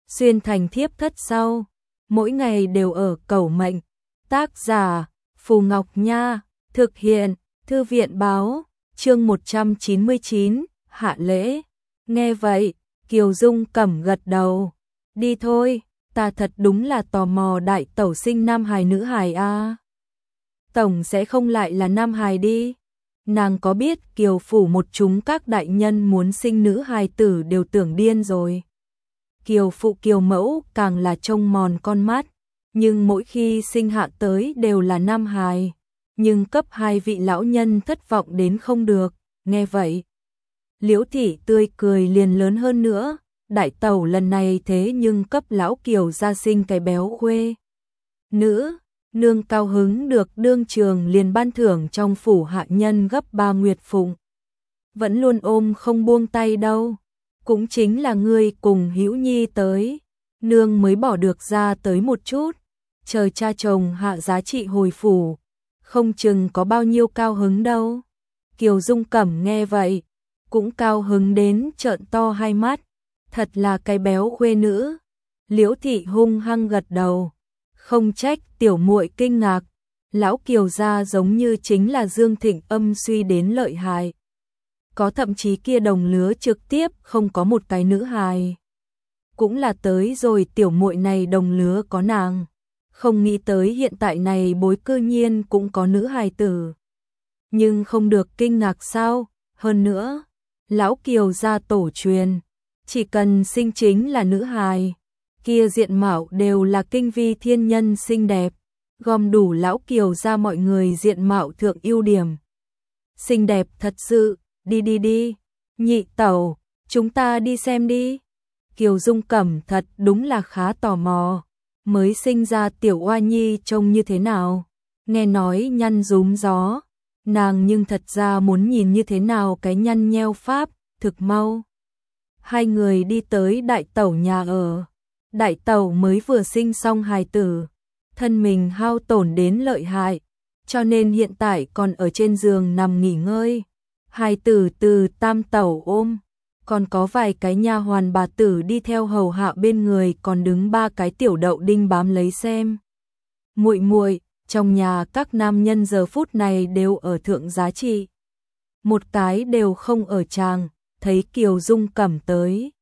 xuyên thành thiếp thất sau, mỗi ngày đều ở cầu mệnh. Tác giả Phù Ngọc Nha, thực hiện Thư viện Báo, chương 199, hạ lễ. Nghe vậy, Kiều Dung Cẩm gật đầu. Đi thôi, ta thật đúng là tò mò đại tẩu sinh nam hài nữ hài a. Tổng sẽ không lại là nam hài đi. Nàng có biết Kiều phủ một chúng các đại nhân muốn sinh nữ hài tử đều tưởng điên rồi. Kiều phụ Kiều mẫu càng là trông mòn con mắt, nhưng mỗi khi sinh hạ tới đều là nam hài, nhưng cấp hai vị lão nhân thất vọng đến không được. Nghe vậy, Liễu thị tươi cười liền lớn hơn nữa, đại tẩu lần này thế nhưng cấp lão Kiều gia sinh cái béo khuê nữ, nương cao hứng được đương trường liền ban thưởng trong phủ hạ nhân gấp 3 nguyệt phụng. Vẫn luôn ôm không buông tay đâu, cũng chính là ngươi cùng Hữu Nhi tới, nương mới bỏ được ra tới một chút, chờ cha chồng hạ giá trị hồi phủ, không chừng có bao nhiêu cao hứng đâu. Kiều Dung Cẩm nghe vậy, cũng cao hứng đến trợn to hai mắt, thật là cái béo khuê nữ. Liễu thị hung hăng gật đầu, không trách tiểu muội kinh ngạc, lão Kiều gia giống như chính là Dương Thịnh âm suy đến lợi hại. Có thậm chí kia đồng lứa trực tiếp không có một cái nữ hài. Cũng là tới rồi tiểu muội này đồng lứa có nàng, không nghĩ tới hiện tại này bối cư nhiên cũng có nữ hài tử. Nhưng không được kinh ngạc sao, hơn nữa, lão Kiều gia tổ truyền, chỉ cần sinh chính là nữ hài, kia diện mạo đều là kinh vi thiên nhân xinh đẹp, gom đủ lão Kiều gia mọi người diện mạo thượng ưu điểm. Xinh đẹp thật sự, đi, nhị tẩu, chúng ta đi xem đi. Kiều Dung Cẩm thật đúng là khá tò mò, mới sinh ra tiểu oa nhi trông như thế nào, nghe nói nhăn rúm gió, nàng nhưng thật ra muốn nhìn như thế nào cái nhăn nheo pháp, thực mau. Hai người đi tới đại tẩu nhà ở, đại tẩu mới vừa sinh xong hài tử, thân mình hao tổn đến lợi hại, cho nên hiện tại còn ở trên giường nằm nghỉ ngơi. Hài tử từ tam tẩu ôm, còn có vài cái nha hoàn bà tử đi theo hầu hạ bên người, còn đứng 3 cái tiểu đậu đinh bám lấy xem. Muội muội, trong nhà các nam nhân giờ phút này đều ở thượng giá trị, một cái đều không ở tràng. Thấy Kiều Dung Cẩm tới,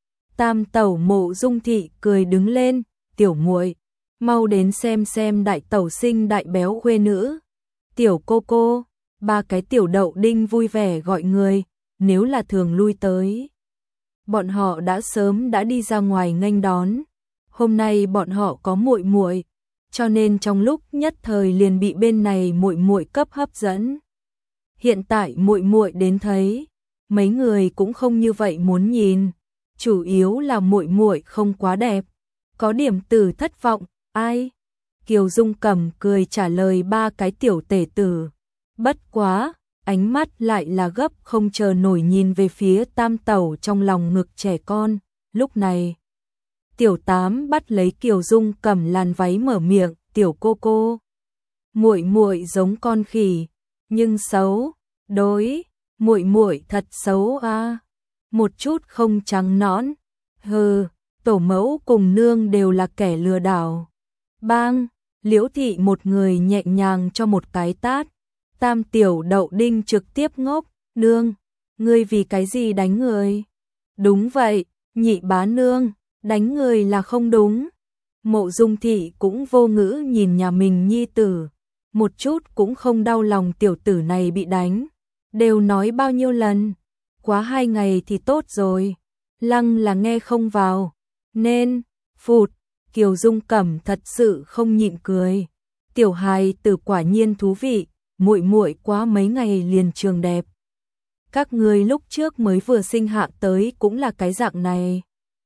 tam tẩu Mộ Dung thị cười đứng lên, tiểu muội, mau đến xem đại tẩu sinh đại béo khuê nữ. Tiểu cô, 3 cái tiểu đậu đinh vui vẻ gọi người, nếu là thường lui tới, bọn họ đã sớm đã đi ra ngoài nghênh đón. Hôm nay bọn họ có muội muội, cho nên trong lúc nhất thời liền bị bên này muội muội cấp hấp dẫn. Hiện tại muội muội đến thấy, mấy người cũng không như vậy muốn nhìn, chủ yếu là muội muội không quá đẹp, có điểm tử thất vọng. Ai? Kiều Dung Cẩm cười trả lời 3 cái tiểu tể tử. Bất quá, ánh mắt lại là gấp không chờ nổi nhìn về phía tam tẩu trong lòng ngực trẻ con. Lúc này, tiểu tám bắt lấy Kiều Dung Cẩm làn váy mở miệng, tiểu cô, muội muội giống con khỉ, nhưng xấu, đối, muội muội thật xấu a, một chút không trắng nõn. Hừ, tổ mẫu cùng nương đều là kẻ lừa đảo. Bang, Liễu thị một người nhẹ nhàng cho một cái tát. Tam tiểu đậu đinh trực tiếp ngốc, nương, ngươi vì cái gì đánh người? Đúng vậy, nhị bá nương, đánh người là không đúng. Mộ Dung thị cũng vô ngữ nhìn nhà mình nhi tử, một chút cũng không đau lòng tiểu tử này bị đánh. Đều nói bao nhiêu lần, quá 2 ngày thì tốt rồi, lăng là nghe không vào, nên, phụt, Kiều Dung Cẩm thật sự không nhịn cười. Tiểu hài tử quả nhiên thú vị, muội muội quá mấy ngày liền trường đẹp. Các ngươi lúc trước mới vừa sinh hạ tới cũng là cái dạng này.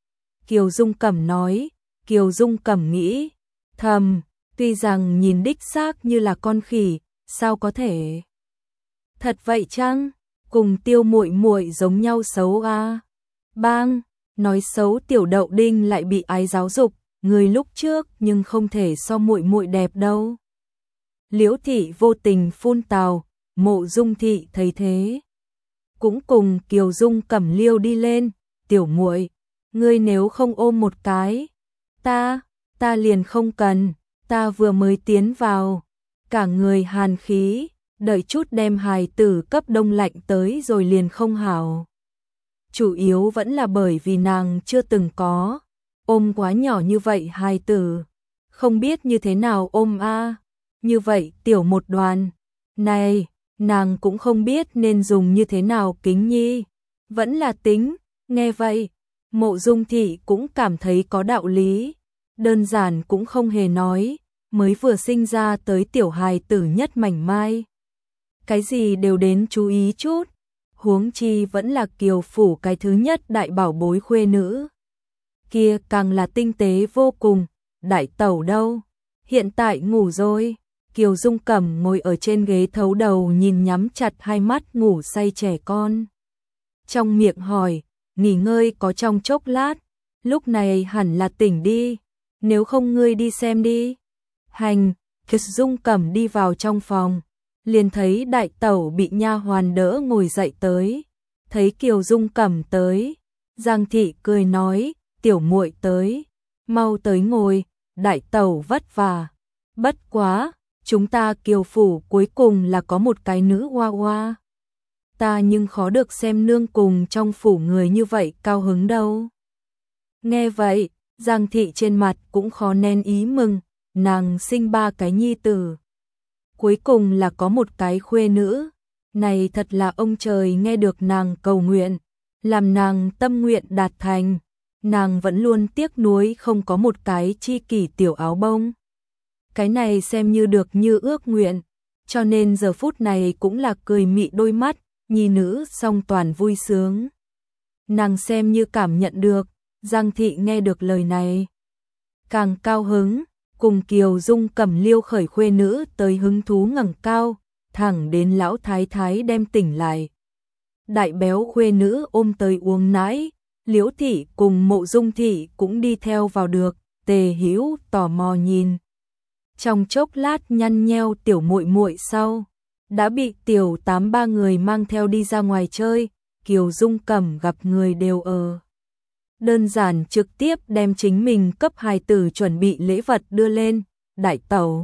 Kiều Dung Cẩm nói, Kiều Dung Cẩm nghĩ, thầm, tuy rằng nhìn đích xác như là con khỉ, sao có thể? Thật vậy chăng? Cùng Tiêu muội muội giống nhau xấu a. Bang, nói xấu tiểu đậu đinh lại bị ái giáo dục, người lúc trước nhưng không thể so muội muội đẹp đâu. Liễu thị vô tình phun tào, Mộ Dung thị thấy thế, cũng cùng Kiều Dung Cẩm liêu đi lên, tiểu muội, ngươi nếu không ôm một cái, ta liền không cần, ta vừa mới tiến vào, cả người hàn khí, đợi chút đem hài tử cấp đông lạnh tới rồi liền không hảo. Chủ yếu vẫn là bởi vì nàng chưa từng có ôm quá nhỏ như vậy hài tử, không biết như thế nào ôm a, như vậy tiểu một đoàn, này, nàng cũng không biết nên dùng như thế nào kính nhi, vẫn là tính, nghe vậy, Mộ Dung Thị cũng cảm thấy có đạo lý, đơn giản cũng không hề nói, mới vừa sinh ra tới tiểu hài tử nhất mảnh mai. Cái gì đều đến chú ý chút, huống chi vẫn là Kiều phủ cái thứ nhất đại bảo bối khuê nữ. Kia càng là tinh tế vô cùng, đại tẩu đâu, hiện tại ngủ rồi. Kiều Dung Cẩm ngồi ở trên ghế thấu đầu nhìn nhắm chặt hai mắt ngủ say trẻ con. Trong miệng hỏi, nghỉ ngơi có trong chốc lát, lúc này hẳn là tỉnh đi, nếu không ngươi đi xem đi. Hành, Kiều Dung Cẩm đi vào trong phòng, liền thấy đại tẩu bị nha hoàn đỡ ngồi dậy tới, thấy Kiều Dung Cẩm tới, Giang thị cười nói, tiểu muội tới, mau tới ngồi, đại tẩu vất vả, bất quá, chúng ta Kiều phủ cuối cùng là có một cái nữ hoa hoa. Ta nhưng khó được xem nương cùng trong phủ người như vậy cao hứng đâu. Nghe vậy, Giang thị trên mặt cũng khó nén ý mừng, nàng sinh 3 cái nhi tử. Cuối cùng là có một cái khuê nữ, này thật là ông trời nghe được nàng cầu nguyện, làm nàng tâm nguyện đạt thành, nàng vẫn luôn tiếc nuối không có một cái chi kỷ tiểu áo bông. Cái này xem như được như ước nguyện, cho nên giờ phút này cũng là cười mị đôi mắt, nhi nữ song toàn vui sướng. Nàng xem như cảm nhận được, Giang thị nghe được lời này, càng cao hứng, cùng Kiều Dung Cẩm liêu khởi khuê nữ tới hứng thú ngẩng cao, thẳng đến lão thái thái đem tỉnh lại. Đại béo khuê nữ ôm tới uống nãi, Liễu thị cùng Mộ Dung thị cũng đi theo vào được, Tề Hữu tò mò nhìn. Trong chốc lát nhăn nheo tiểu muội muội sau, đã bị tiểu 83 người mang theo đi ra ngoài chơi, Kiều Dung Cẩm gặp người đều ở. Đơn giản trực tiếp đem chính mình cấp hài tử chuẩn bị lễ vật đưa lên, đại tẩu.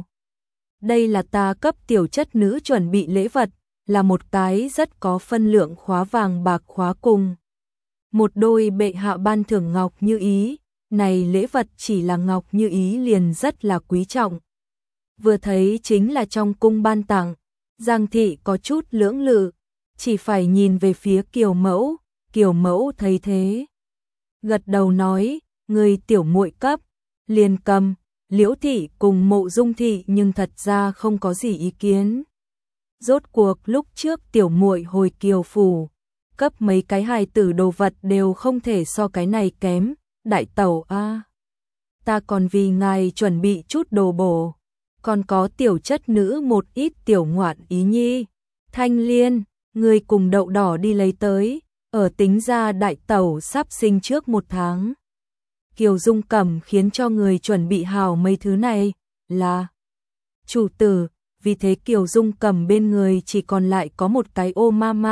Đây là ta cấp tiểu chất nữ chuẩn bị lễ vật, là một cái rất có phân lượng khóa vàng bạc khóa cùng. Một đôi bệ hạ ban thưởng ngọc như ý, này lễ vật chỉ là ngọc như ý liền rất là quý trọng. Vừa thấy chính là trong cung ban tặng, Giang thị có chút lưỡng lự, chỉ phải nhìn về phía Kiều mẫu thấy thế. Gật đầu nói, người tiểu muội cấp, liền cầm, Liễu thị cùng Mộ Dung thị nhưng thật ra không có gì ý kiến. Rốt cuộc lúc trước tiểu muội hồi Kiều phủ, cấp mấy cái hài tử đồ vật đều không thể so cái này kém, đại tẩu a. Ta còn vì ngài chuẩn bị chút đồ bổ, còn có tiểu chất nữ một ít tiểu ngoạn ý nhi. Thanh Liên, người cùng đậu đỏ đi lấy tới, ở tính ra đại tẩu sắp sinh trước 1 tháng. Kiều Dung Cẩm khiến cho người chuẩn bị hào mấy thứ này, là chủ tử, vì thế Kiều Dung Cẩm bên người chỉ còn lại có một cái ô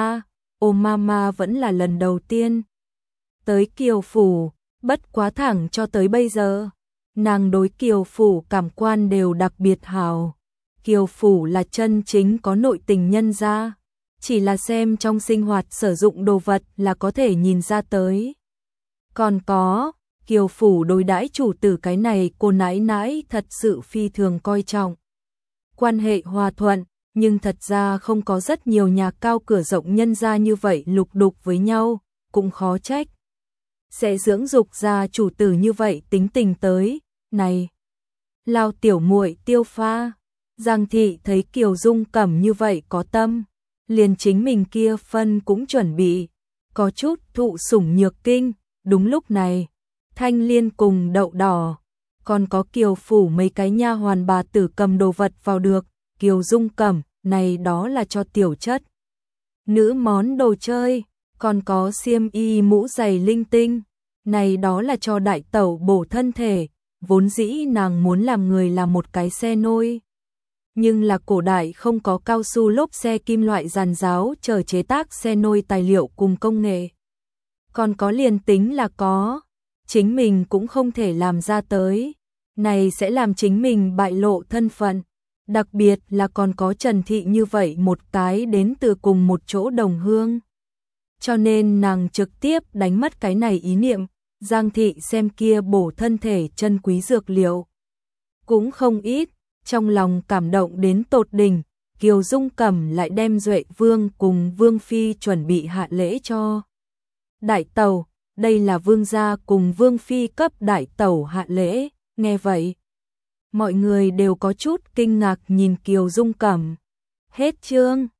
mama vẫn là lần đầu tiên. Tới Kiều phủ, bất quá thẳng cho tới bây giờ, nàng đối Kiều phủ cảm quan đều đặc biệt hào. Kiều phủ là chân chính có nội tình nhân gia, chỉ là xem trong sinh hoạt sử dụng đồ vật là có thể nhìn ra tới. Còn có, Kiều phủ đối đãi chủ tử cái này cô nãi nãi thật sự phi thường coi trọng. Quan hệ hòa thuận, nhưng thật ra không có rất nhiều nhà cao cửa rộng nhân gia như vậy lục đục với nhau, cũng khó trách. Sẽ dưỡng dục ra chủ tử như vậy tính tình tới, này. Lao tiểu muội Tiêu Pha, Giang thị thấy Kiều Dung Cẩm như vậy có tâm, liền chính mình kia phân cũng chuẩn bị, có chút thụ sủng nhược kinh, đúng lúc này, Thanh Liên cùng đậu đỏ, còn có Kiều phủ mấy cái nha hoàn bà tử cầm đồ vật vào được, Kiều Dung Cẩm, này đó là cho tiểu chất nữ món đồ chơi, còn có xiêm y mũ giày linh tinh, này đó là cho đại tẩu bổ thân thể, vốn dĩ nàng muốn làm người làm một cái xe nôi. Nhưng là cổ đại không có cao su lốp xe kim loại giàn giáo chờ chế tác xe nôi tài liệu cùng công nghệ. Còn có liền tính là có, chính mình cũng không thể làm ra tới. Này sẽ làm chính mình bại lộ thân phận. Đặc biệt là còn có Trần Thị như vậy một cái đến từ cùng một chỗ đồng hương. Cho nên nàng trực tiếp đánh mất cái này ý niệm. Giang Thị xem kia bổ thân thể chân quý dược liệu cũng không ít, trong lòng cảm động đến tột đỉnh. Kiều Dung Cẩm lại đem Duệ Vương cùng Vương Phi chuẩn bị hạ lễ cho Đại Tẩu, đây là Vương gia cùng Vương Phi cấp Đại Tẩu hạ lễ. Nghe vậy, mọi người đều có chút kinh ngạc nhìn Kiều Dung Cẩm. Hết chương.